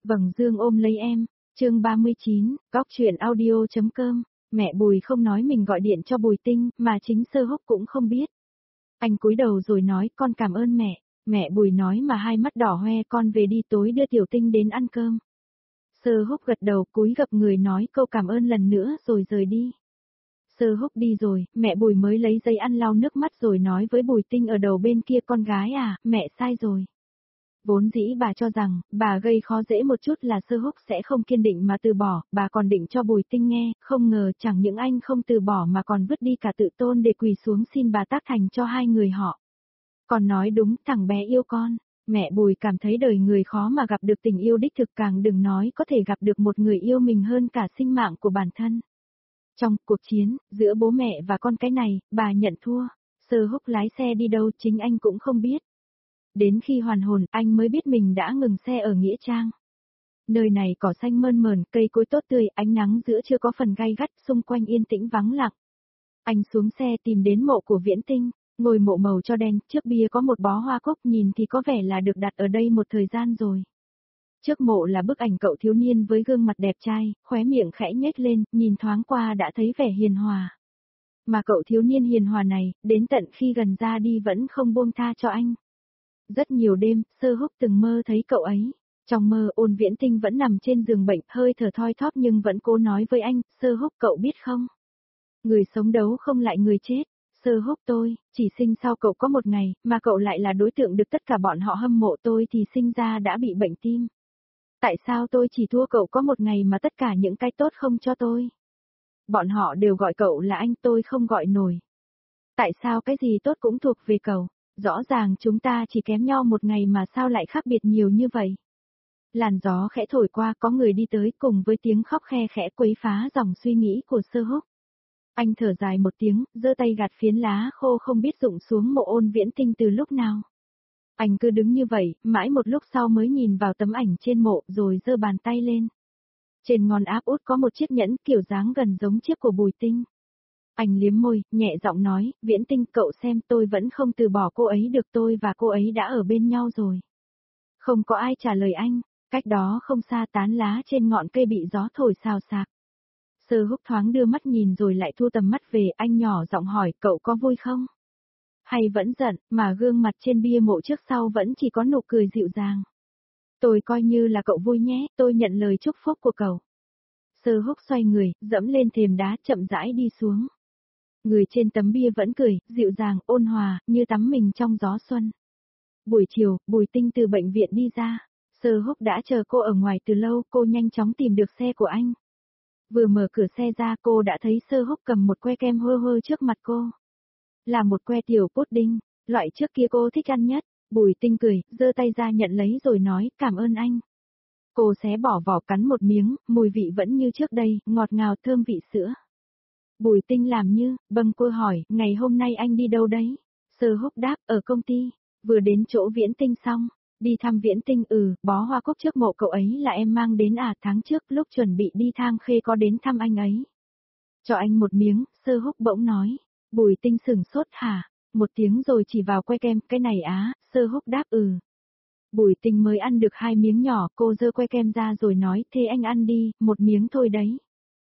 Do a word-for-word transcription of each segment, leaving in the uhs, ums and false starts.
Vầng Dương ôm lấy em, chương ba mươi chín, góc truyện audio.com, mẹ Bùi không nói mình gọi điện cho Bùi Tinh, mà chính Sơ Húc cũng không biết. Anh cúi đầu rồi nói con cảm ơn mẹ, mẹ Bùi nói mà hai mắt đỏ hoe con về đi tối đưa Tiểu Tinh đến ăn cơm. Sơ Húc gật đầu cúi gập người nói câu cảm ơn lần nữa rồi rời đi. Sơ Húc đi rồi, mẹ Bùi mới lấy giấy ăn lau nước mắt rồi nói với Bùi Tinh ở đầu bên kia con gái à, mẹ sai rồi. Vốn dĩ bà cho rằng, bà gây khó dễ một chút là Sơ Húc sẽ không kiên định mà từ bỏ, bà còn định cho Bùi Tinh nghe, không ngờ chẳng những anh không từ bỏ mà còn vứt đi cả tự tôn để quỳ xuống xin bà tác thành cho hai người họ. Còn nói đúng, thằng bé yêu con, mẹ Bùi cảm thấy đời người khó mà gặp được tình yêu đích thực, càng đừng nói có thể gặp được một người yêu mình hơn cả sinh mạng của bản thân. Trong cuộc chiến, giữa bố mẹ và con cái này, bà nhận thua, Sơ Húc lái xe đi đâu chính anh cũng không biết. Đến khi hoàn hồn, anh mới biết mình đã ngừng xe ở Nghĩa Trang. Nơi này cỏ xanh mơn mởn, cây cối tốt tươi, ánh nắng giữa chưa có phần gay gắt, xung quanh yên tĩnh vắng lặng. Anh xuống xe tìm đến mộ của Viễn Tinh, ngôi mộ màu cho đen, trước bia có một bó hoa cúc nhìn thì có vẻ là được đặt ở đây một thời gian rồi. Trước mộ là bức ảnh cậu thiếu niên với gương mặt đẹp trai, khóe miệng khẽ nhếch lên, nhìn thoáng qua đã thấy vẻ hiền hòa. Mà cậu thiếu niên hiền hòa này, đến tận khi gần ra đi vẫn không buông tha cho anh. Rất nhiều đêm, Sơ Húc từng mơ thấy cậu ấy. Trong mơ Ôn Viễn Tinh vẫn nằm trên giường bệnh, hơi thở thoi thóp nhưng vẫn cố nói với anh, Sơ Húc cậu biết không? Người sống đấu không lại người chết. Sơ Húc tôi, chỉ sinh sau cậu có một ngày, mà cậu lại là đối tượng được tất cả bọn họ hâm mộ, tôi thì sinh ra đã bị bệnh tim. Tại sao tôi chỉ thua cậu có một ngày mà tất cả những cái tốt không cho tôi? Bọn họ đều gọi cậu là anh, tôi không gọi nổi. Tại sao cái gì tốt cũng thuộc về cậu? Rõ ràng chúng ta chỉ kém nhau một ngày mà sao lại khác biệt nhiều như vậy? Làn gió khẽ thổi qua, có người đi tới cùng với tiếng khóc khe khẽ quấy phá dòng suy nghĩ của Sơ Húc. Anh thở dài một tiếng, giơ tay gạt phiến lá khô không biết rụng xuống mộ Ôn Viễn Tinh từ lúc nào. Anh cứ đứng như vậy, mãi một lúc sau mới nhìn vào tấm ảnh trên mộ rồi giơ bàn tay lên. Trên ngón áp út có một chiếc nhẫn kiểu dáng gần giống chiếc của Bùi Tinh. Anh liếm môi, nhẹ giọng nói, Viễn Tinh cậu xem tôi vẫn không từ bỏ cô ấy được, tôi và cô ấy đã ở bên nhau rồi. Không có ai trả lời anh, cách đó không xa tán lá trên ngọn cây bị gió thổi xào xạc. Sơ Húc thoáng đưa mắt nhìn rồi lại thu tầm mắt về, anh nhỏ giọng hỏi cậu có vui không? Hay vẫn giận, mà gương mặt trên bia mộ trước sau vẫn chỉ có nụ cười dịu dàng. Tôi coi như là cậu vui nhé, tôi nhận lời chúc phúc của cậu. Sơ Húc xoay người, dẫm lên thềm đá chậm rãi đi xuống. Người trên tấm bia vẫn cười, dịu dàng, ôn hòa, như tắm mình trong gió xuân. Buổi chiều, Bùi Tinh từ bệnh viện đi ra. Sơ Húc đã chờ cô ở ngoài từ lâu, cô nhanh chóng tìm được xe của anh. Vừa mở cửa xe ra cô đã thấy Sơ Húc cầm một que kem hơ hơ trước mặt cô. Là một que tiểu pudding, loại trước kia cô thích ăn nhất. Bùi Tinh cười, giơ tay ra nhận lấy rồi nói, cảm ơn anh. Cô xé bỏ vỏ cắn một miếng, mùi vị vẫn như trước đây, ngọt ngào thơm vị sữa. Bùi Tinh làm như, bâng cô hỏi, ngày hôm nay anh đi đâu đấy? Sơ Húc đáp, ở công ty, vừa đến chỗ Viễn Tinh xong, đi thăm Viễn Tinh ừ, bó hoa cúc trước mộ cậu ấy là em mang đến à, tháng trước lúc chuẩn bị đi Thang Khê có đến thăm anh ấy. Cho anh một miếng, Sơ Húc bỗng nói, Bùi Tinh sửng sốt hả, một tiếng rồi chỉ vào que kem, cái này á, Sơ Húc đáp ừ. Bùi Tinh mới ăn được hai miếng nhỏ, cô giơ que kem ra rồi nói, thế anh ăn đi, một miếng thôi đấy.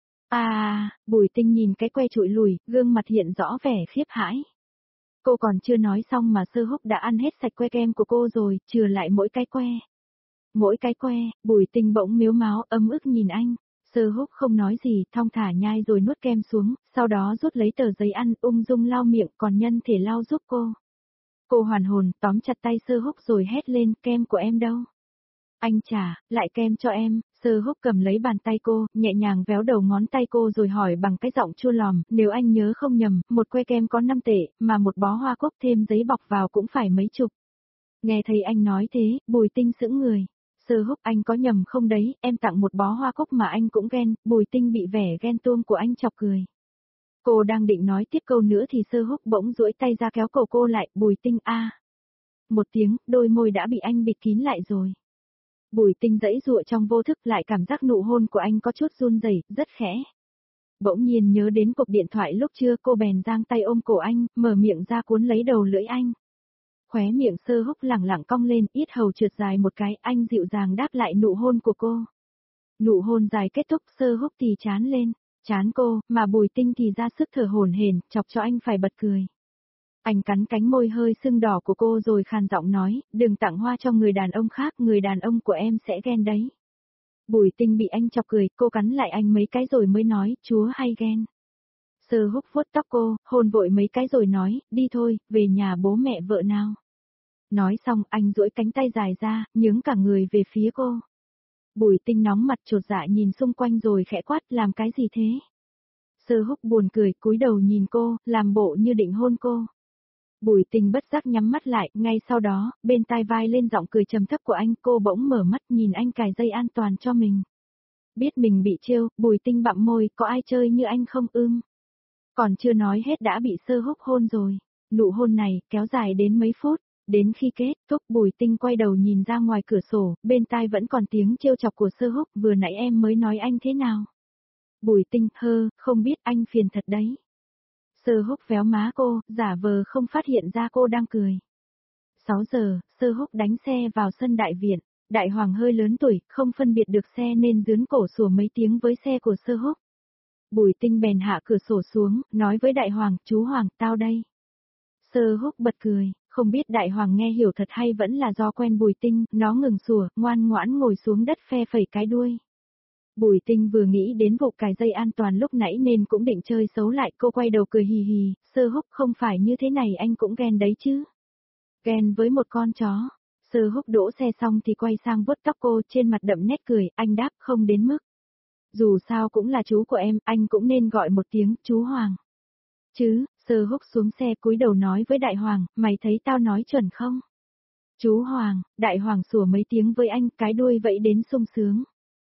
À, Bùi Tinh nhìn cái que trụi lùi, gương mặt hiện rõ vẻ khiếp hãi. Cô còn chưa nói xong mà Sơ Húc đã ăn hết sạch que kem của cô rồi, chừa lại mỗi cái que. Mỗi cái que, Bùi Tinh bỗng mếu máo, ấm ức nhìn anh. Sơ Húc không nói gì, thong thả nhai rồi nuốt kem xuống, sau đó rút lấy tờ giấy ăn, ung dung lau miệng, còn nhân thể lau giúp cô. Cô hoàn hồn, tóm chặt tay Sơ Húc rồi hét lên, kem của em đâu? Anh trả, lại kem cho em. Sơ Húc cầm lấy bàn tay cô, nhẹ nhàng véo đầu ngón tay cô rồi hỏi bằng cái giọng chua lòm, nếu anh nhớ không nhầm, một que kem có năm tệ, mà một bó hoa cúc thêm giấy bọc vào cũng phải mấy chục. Nghe thấy anh nói thế, Bùi Tinh sững người. Sơ Húc anh có nhầm không đấy, em tặng một bó hoa cúc mà anh cũng ghen, Bùi Tinh bị vẻ ghen tuông của anh chọc cười. Cô đang định nói tiếp câu nữa thì Sơ Húc bỗng duỗi tay ra kéo cổ cô lại, Bùi Tinh a. Một tiếng, đôi môi đã bị anh bịt kín lại rồi. Bùi Tinh giãy giụa trong vô thức, lại cảm giác nụ hôn của anh có chút run rẩy, rất khẽ. Bỗng nhiên nhớ đến cuộc điện thoại lúc trưa, cô bèn giang tay ôm cổ anh, mở miệng ra cuốn lấy đầu lưỡi anh. Khóe miệng Sơ Húc lẳng lặng cong lên, yết hầu trượt dài một cái, anh dịu dàng đáp lại nụ hôn của cô. Nụ hôn dài kết thúc, Sơ Húc thì chán lên, chán cô, mà Bùi Tinh thì ra sức thở hổn hển, chọc cho anh phải bật cười. Anh cắn cánh môi hơi sưng đỏ của cô rồi khàn giọng nói, đừng tặng hoa cho người đàn ông khác, người đàn ông của em sẽ ghen đấy. Bùi Tinh bị anh chọc cười, cô cắn lại anh mấy cái rồi mới nói, chúa hay ghen. Sơ Húc vuốt tóc cô, hôn vội mấy cái rồi nói, đi thôi, về nhà bố mẹ vợ nào. Nói xong anh duỗi cánh tay dài ra, nhướng cả người về phía cô. Bùi Tinh nóng mặt chột dạ nhìn xung quanh rồi khẽ quát, làm cái gì thế? Sơ Húc buồn cười, cúi đầu nhìn cô, làm bộ như định hôn cô. Bùi Tinh bất giác nhắm mắt lại, ngay sau đó, bên tai vai lên giọng cười trầm thấp của anh, cô bỗng mở mắt nhìn anh cài dây an toàn cho mình. Biết mình bị trêu, Bùi Tinh bặm môi, có ai chơi như anh không ưng? Còn chưa nói hết đã bị Sơ Húc hôn rồi. Nụ hôn này, kéo dài đến mấy phút, đến khi kết thúc Bùi Tinh quay đầu nhìn ra ngoài cửa sổ, bên tai vẫn còn tiếng trêu chọc của Sơ Húc, vừa nãy em mới nói anh thế nào? Bùi Tinh, hơ, không biết anh phiền thật đấy. Sơ Húc véo má cô, giả vờ không phát hiện ra cô đang cười. sáu giờ, Sơ Húc đánh xe vào sân đại viện, Đại Hoàng hơi lớn tuổi, không phân biệt được xe nên dướn cổ sủa mấy tiếng với xe của Sơ Húc. Bùi Tinh bèn hạ cửa sổ xuống, nói với Đại Hoàng, chú Hoàng, tao đây. Sơ Húc bật cười, không biết Đại Hoàng nghe hiểu thật hay vẫn là do quen Bùi Tinh, nó ngừng sủa, ngoan ngoãn ngồi xuống đất phe phẩy cái đuôi. Bùi Tinh vừa nghĩ đến vụ cài dây an toàn lúc nãy nên cũng định chơi xấu lại, cô quay đầu cười hì hì, Sơ Húc không phải như thế này anh cũng ghen đấy chứ. Ghen với một con chó. Sơ Húc đỗ xe xong thì quay sang vuốt tóc cô, trên mặt đậm nét cười, anh đáp không đến mức. Dù sao cũng là chú của em, anh cũng nên gọi một tiếng, chú Hoàng. Chứ, Sơ Húc xuống xe cúi đầu nói với Đại Hoàng, mày thấy tao nói chuẩn không? Chú Hoàng, Đại Hoàng sủa mấy tiếng với anh, cái đuôi vẫy đến sung sướng.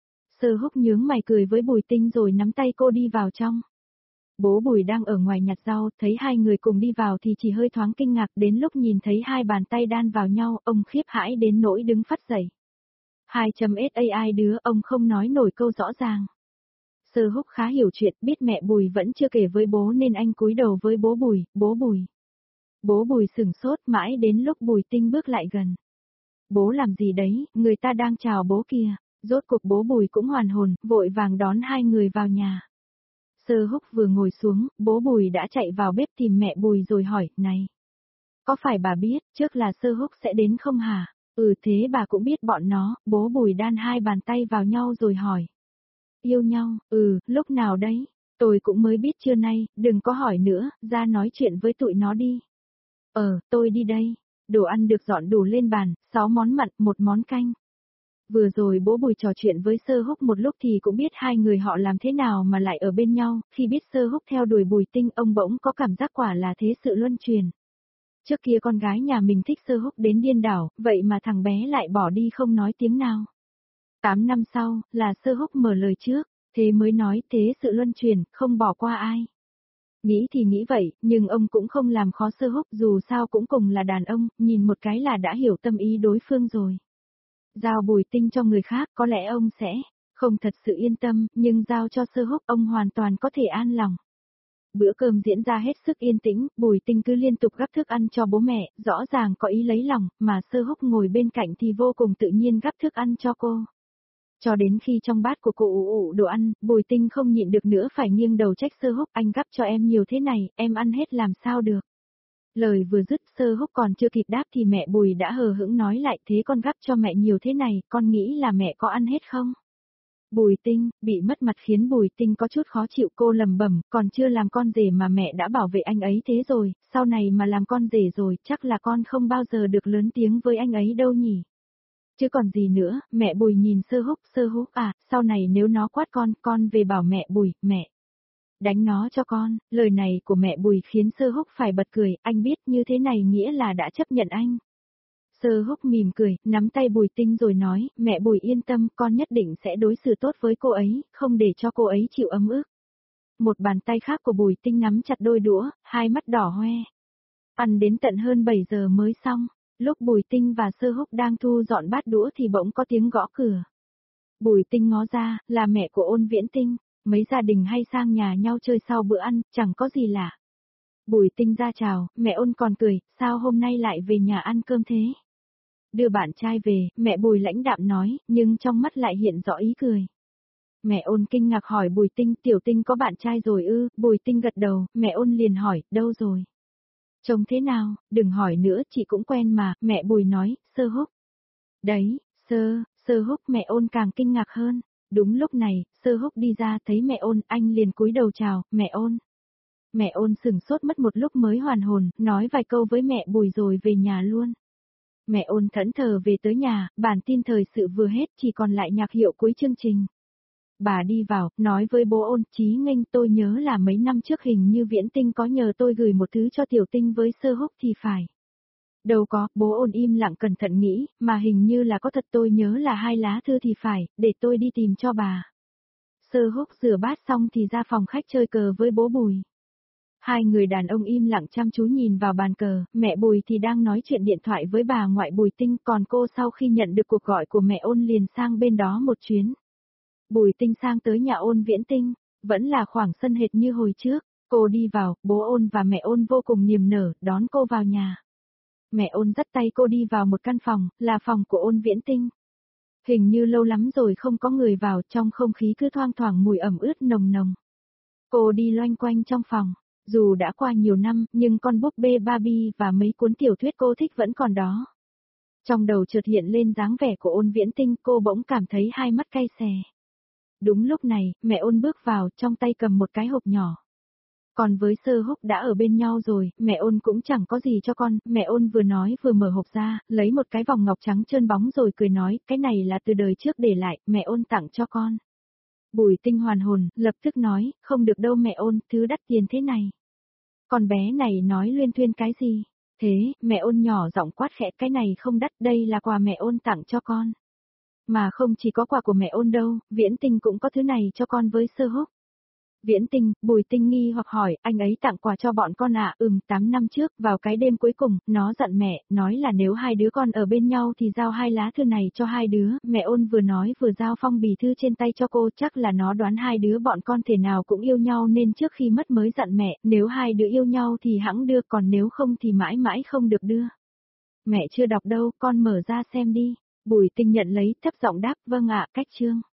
Sơ Húc nhướng mày cười với Bùi Tinh rồi nắm tay cô đi vào trong. Bố Bùi đang ở ngoài nhặt rau, thấy hai người cùng đi vào thì chỉ hơi thoáng kinh ngạc, đến lúc nhìn thấy hai bàn tay đan vào nhau, ông khiếp hãi đến nỗi đứng phắt dậy. hai chấm sai đứa, ông không nói nổi câu rõ ràng. Sơ Húc khá hiểu chuyện, biết mẹ Bùi vẫn chưa kể với bố nên anh cúi đầu với bố Bùi, bố Bùi. Bố Bùi sửng sốt mãi đến lúc Bùi Tinh bước lại gần. Bố làm gì đấy, người ta đang chào bố kìa. Rốt cuộc bố Bùi cũng hoàn hồn, vội vàng đón hai người vào nhà. Sơ Húc vừa ngồi xuống, bố Bùi đã chạy vào bếp tìm mẹ Bùi rồi hỏi, này. Có phải bà biết, trước là Sơ Húc sẽ đến không hả? Ừ thế bà cũng biết bọn nó, bố Bùi đan hai bàn tay vào nhau rồi hỏi. Yêu nhau, ừ, lúc nào đấy? Tôi cũng mới biết trưa nay, đừng có hỏi nữa, ra nói chuyện với tụi nó đi. Ờ, tôi đi đây. Đồ ăn được dọn đủ lên bàn, sáu món mặn, một món canh. Vừa rồi bố Bùi trò chuyện với Sơ Húc một lúc thì cũng biết hai người họ làm thế nào mà lại ở bên nhau, khi biết Sơ Húc theo đuổi Bùi Tinh ông bỗng có cảm giác quả là thế sự luân truyền. Trước kia con gái nhà mình thích Sơ Húc đến điên đảo, vậy mà thằng bé lại bỏ đi không nói tiếng nào. Tám năm sau, là Sơ Húc mở lời trước, thế mới nói thế sự luân truyền, không bỏ qua ai. Nghĩ thì nghĩ vậy, nhưng ông cũng không làm khó Sơ Húc, dù sao cũng cùng là đàn ông, nhìn một cái là đã hiểu tâm ý đối phương rồi. Giao Bùi Tinh cho người khác có lẽ ông sẽ không thật sự yên tâm, nhưng giao cho Sơ Húc ông hoàn toàn có thể an lòng. Bữa cơm diễn ra hết sức yên tĩnh, Bùi Tinh cứ liên tục gắp thức ăn cho bố mẹ, rõ ràng có ý lấy lòng, mà Sơ Húc ngồi bên cạnh thì vô cùng tự nhiên gắp thức ăn cho cô. Cho đến khi trong bát của cô ủ ủ đồ ăn, Bùi Tinh không nhịn được nữa phải nghiêng đầu trách Sơ Húc, anh gắp cho em nhiều thế này, em ăn hết làm sao được. Lời vừa dứt Sơ Húc còn chưa kịp đáp thì mẹ Bùi đã hờ hững nói lại, thế con gắp cho mẹ nhiều thế này, con nghĩ là mẹ có ăn hết không? Bùi Tinh, bị mất mặt khiến Bùi Tinh có chút khó chịu, cô lầm bẩm, còn chưa làm con rể mà mẹ đã bảo vệ anh ấy thế rồi, sau này mà làm con rể rồi, chắc là con không bao giờ được lớn tiếng với anh ấy đâu nhỉ. Chứ còn gì nữa, mẹ Bùi nhìn Sơ Húc, Sơ Húc à, sau này nếu nó quát con, con về bảo mẹ Bùi, mẹ. Đánh nó cho con, lời này của mẹ Bùi khiến Sơ Húc phải bật cười, anh biết như thế này nghĩa là đã chấp nhận anh. Sơ Húc mỉm cười, nắm tay Bùi Tinh rồi nói, mẹ Bùi yên tâm, con nhất định sẽ đối xử tốt với cô ấy, không để cho cô ấy chịu ấm ức. Một bàn tay khác của Bùi Tinh nắm chặt đôi đũa, hai mắt đỏ hoe. Ăn đến tận hơn bảy giờ mới xong, lúc Bùi Tinh và Sơ Húc đang thu dọn bát đũa thì bỗng có tiếng gõ cửa. Bùi Tinh ngó ra, là mẹ của Ôn Viễn Tinh. Mấy gia đình hay sang nhà nhau chơi sau bữa ăn, chẳng có gì lạ. Bùi Tinh ra chào, mẹ Ôn còn cười, sao hôm nay lại về nhà ăn cơm thế? Đưa bạn trai về, mẹ Bùi lãnh đạm nói, nhưng trong mắt lại hiện rõ ý cười. Mẹ Ôn kinh ngạc hỏi Bùi Tinh, Tiểu Tinh có bạn trai rồi ư? Bùi Tinh gật đầu, mẹ Ôn liền hỏi, đâu rồi? Trông thế nào, đừng hỏi nữa, chị cũng quen mà, mẹ Bùi nói, Sơ Húc. Đấy, Sơ, Sơ Húc, mẹ Ôn càng kinh ngạc hơn. Đúng lúc này, Sơ Húc đi ra thấy mẹ Ôn, anh liền cúi đầu chào, mẹ Ôn. Mẹ Ôn sừng sốt mất một lúc mới hoàn hồn, nói vài câu với mẹ Bùi rồi về nhà luôn. Mẹ Ôn thẫn thờ về tới nhà, bản tin thời sự vừa hết chỉ còn lại nhạc hiệu cuối chương trình. Bà đi vào, nói với bố Ôn, Chí Nghênh, tôi nhớ là mấy năm trước hình như Viễn Tinh có nhờ tôi gửi một thứ cho Tiểu Tinh với Sơ Húc thì phải. Đâu có, bố Ôn im lặng cẩn thận nghĩ, mà hình như là có thật, tôi nhớ là hai lá thư thì phải, để tôi đi tìm cho bà. Sơ Húc rửa bát xong thì ra phòng khách chơi cờ với bố Bùi. Hai người đàn ông im lặng chăm chú nhìn vào bàn cờ, mẹ Bùi thì đang nói chuyện điện thoại với bà ngoại Bùi Tinh, còn cô sau khi nhận được cuộc gọi của mẹ Ôn liền sang bên đó một chuyến. Bùi Tinh sang tới nhà Ôn Viễn Tinh, vẫn là khoảng sân hệt như hồi trước, cô đi vào, bố Ôn và mẹ Ôn vô cùng niềm nở, đón cô vào nhà. Mẹ Ôn dắt tay cô đi vào một căn phòng, là phòng của Ôn Viễn Tinh. Hình như lâu lắm rồi không có người vào, trong không khí cứ thoang thoảng mùi ẩm ướt nồng nồng. Cô đi loanh quanh trong phòng, dù đã qua nhiều năm, nhưng con búp bê Barbie và mấy cuốn tiểu thuyết cô thích vẫn còn đó. Trong đầu chợt hiện lên dáng vẻ của Ôn Viễn Tinh, cô bỗng cảm thấy hai mắt cay xè. Đúng lúc này, mẹ Ôn bước vào, trong tay cầm một cái hộp nhỏ. Còn với Sơ Húc đã ở bên nhau rồi, mẹ Ôn cũng chẳng có gì cho con, mẹ Ôn vừa nói vừa mở hộp ra, lấy một cái vòng ngọc trắng trơn bóng rồi cười nói, cái này là từ đời trước để lại, mẹ Ôn tặng cho con. Bùi Tinh hoàn hồn, lập tức nói, không được đâu mẹ Ôn, thứ đắt tiền thế này. Con bé này nói luyên thuyên cái gì? Thế, mẹ Ôn nhỏ giọng quát khẽ, cái này không đắt, đây là quà mẹ Ôn tặng cho con. Mà không chỉ có quà của mẹ Ôn đâu, Viễn Tinh cũng có thứ này cho con với Sơ Húc. Viễn Tinh, Bùi Tinh nghi hoặc hỏi, anh ấy tặng quà cho bọn con à? Ừm, tám năm trước, vào cái đêm cuối cùng, nó dặn mẹ, nói là nếu hai đứa con ở bên nhau thì giao hai lá thư này cho hai đứa. Mẹ Ôn vừa nói vừa giao phong bì thư trên tay cho cô, chắc là nó đoán hai đứa bọn con thể nào cũng yêu nhau nên trước khi mất mới dặn mẹ, nếu hai đứa yêu nhau thì hẵng đưa, còn nếu không thì mãi mãi không được đưa. Mẹ chưa đọc đâu, con mở ra xem đi. Bùi Tinh nhận lấy, thấp giọng đáp, vâng ạ, cách chương.